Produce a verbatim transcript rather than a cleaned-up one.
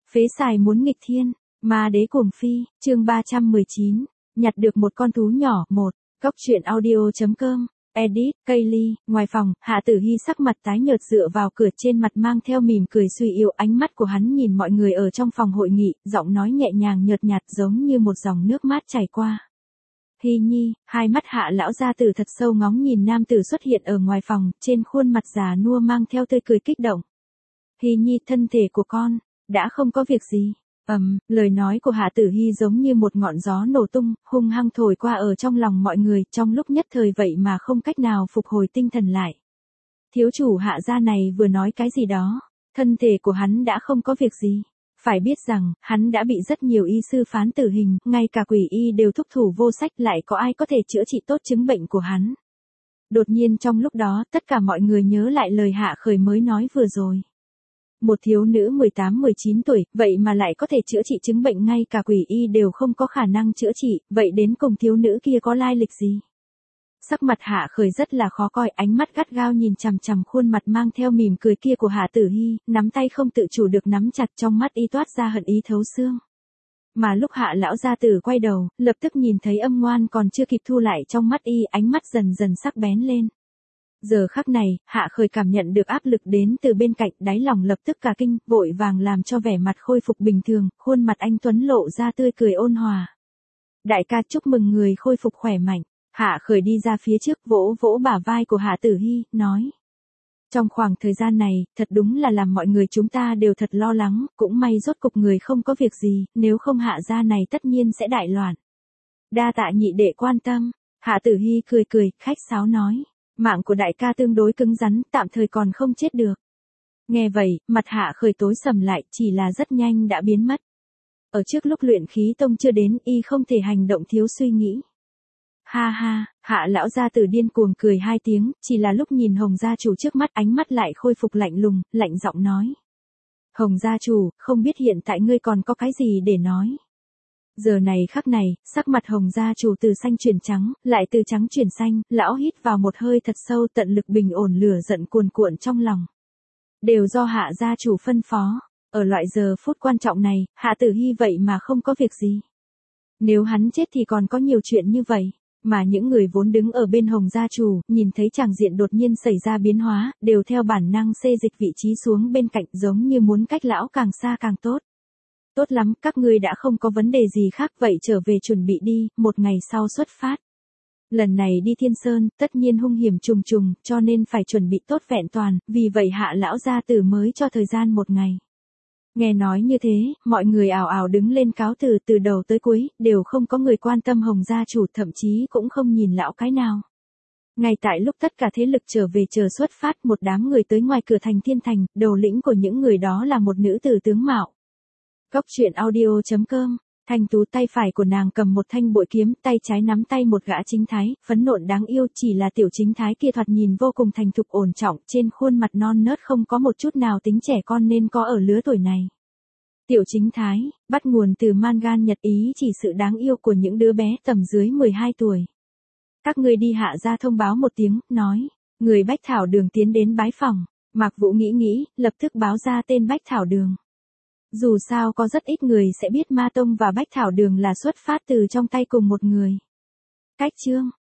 Phế xài muốn nghịch thiên, ma đế cuồng phi, chương ba trăm mười chín, nhặt được một con thú nhỏ, một, góc truyện audio.com, edit, Kaylee, ngoài phòng, Hạ Tử Hy sắc mặt tái nhợt dựa vào cửa trên mặt mang theo mỉm cười suy yếu, ánh mắt của hắn nhìn mọi người ở trong phòng hội nghị, giọng nói nhẹ nhàng nhợt nhạt giống như một dòng nước mát chảy qua. Hy nhi, hai mắt Hạ lão gia tử thật sâu ngóng nhìn nam tử xuất hiện ở ngoài phòng, trên khuôn mặt già nua mang theo tươi cười kích động. Hy nhi, thân thể của con đã không có việc gì. Ầm, um, lời nói của Hạ Tử Hy giống như một ngọn gió nổ tung, hung hăng thổi qua ở trong lòng mọi người, trong lúc nhất thời vậy mà không cách nào phục hồi tinh thần lại. Thiếu chủ Hạ gia này vừa nói cái gì đó, thân thể của hắn đã không có việc gì. Phải biết rằng, hắn đã bị rất nhiều y sư phán tử hình, ngay cả quỷ y đều thúc thủ vô sách, lại có ai có thể chữa trị tốt chứng bệnh của hắn. Đột nhiên trong lúc đó, tất cả mọi người nhớ lại lời Hạ Khởi mới nói vừa rồi. Một thiếu nữ mười tám mười chín tuổi, vậy mà lại có thể chữa trị chứng bệnh ngay cả quỷ y đều không có khả năng chữa trị, vậy đến cùng thiếu nữ kia có lai lịch gì? Sắc mặt Hạ Khởi rất là khó coi, ánh mắt gắt gao nhìn chằm chằm khuôn mặt mang theo mỉm cười kia của Hạ Tử Hy, nắm tay không tự chủ được nắm chặt, trong mắt y toát ra hận ý thấu xương. Mà lúc Hạ lão gia tử quay đầu, lập tức nhìn thấy Âm Ngoan còn chưa kịp thu lại trong mắt y, ánh mắt dần dần sắc bén lên. Giờ khắc này, Hạ Khởi cảm nhận được áp lực đến từ bên cạnh, đáy lòng lập tức cả kinh, vội vàng làm cho vẻ mặt khôi phục bình thường, khuôn mặt anh tuấn lộ ra tươi cười ôn hòa. Đại ca, chúc mừng người khôi phục khỏe mạnh. Hạ Khởi đi ra phía trước, vỗ vỗ bả vai của Hạ Tử Hy, nói. Trong khoảng thời gian này, thật đúng là làm mọi người chúng ta đều thật lo lắng, cũng may rốt cục người không có việc gì, nếu không Hạ gia này tất nhiên sẽ đại loạn. Đa tạ nhị đệ quan tâm. Hạ Tử Hy cười cười, khách sáo nói. Mạng của đại ca tương đối cứng rắn, tạm thời còn không chết được. Nghe vậy, mặt Hạ Khởi tối sầm lại, chỉ là rất nhanh đã biến mất. Ở trước lúc luyện khí tông chưa đến, y không thể hành động thiếu suy nghĩ. Ha ha, Hạ lão gia tử điên cuồng cười hai tiếng, chỉ là lúc nhìn Hồng gia chủ trước mắt, ánh mắt lại khôi phục lạnh lùng, lạnh giọng nói. Hồng gia chủ, không biết hiện tại ngươi còn có cái gì để nói. Giờ này khắc này, sắc mặt Hồng gia chủ từ xanh chuyển trắng, lại từ trắng chuyển xanh, lão hít vào một hơi thật sâu, tận lực bình ổn lửa giận cuồn cuộn trong lòng. Đều do Hạ gia chủ phân phó, ở loại giờ phút quan trọng này, Hạ Tử Hy vậy mà không có việc gì. Nếu hắn chết thì còn có nhiều chuyện như vậy, mà những người vốn đứng ở bên Hồng gia chủ, nhìn thấy tràng diện đột nhiên xảy ra biến hóa, đều theo bản năng xê dịch vị trí xuống bên cạnh, giống như muốn cách lão càng xa càng tốt. Tốt lắm, các ngươi đã không có vấn đề gì khác, vậy trở về chuẩn bị đi, một ngày sau xuất phát. Lần này đi Thiên Sơn, tất nhiên hung hiểm trùng trùng, cho nên phải chuẩn bị tốt vẹn toàn, vì vậy Hạ lão gia tử mới cho thời gian một ngày. Nghe nói như thế, mọi người ào ào đứng lên cáo từ, từ đầu tới cuối, đều không có người quan tâm Hồng gia chủ, thậm chí cũng không nhìn lão cái nào. Ngay tại lúc tất cả thế lực trở về chờ xuất phát, một đám người tới ngoài cửa thành Thiên Thành, đầu lĩnh của những người đó là một nữ tử tướng mạo. Góc truyện audio.com, thanh tú tay phải của nàng cầm một thanh bội kiếm, tay trái nắm tay một gã chính thái, phấn nộn đáng yêu, chỉ là tiểu chính thái kia thoạt nhìn vô cùng thành thục ổn trọng, trên khuôn mặt non nớt không có một chút nào tính trẻ con nên có ở lứa tuổi này. Tiểu chính thái, bắt nguồn từ mangan Nhật Ý, chỉ sự đáng yêu của những đứa bé tầm dưới mười hai tuổi. Các ngươi đi Hạ gia thông báo một tiếng, nói, người Bách Thảo Đường tiến đến bái phòng. Mạc Vũ nghĩ nghĩ, lập tức báo ra tên Bách Thảo Đường. Dù sao có rất ít người sẽ biết Ma Tông và Bách Thảo Đường là xuất phát từ trong tay cùng một người. Cách chương,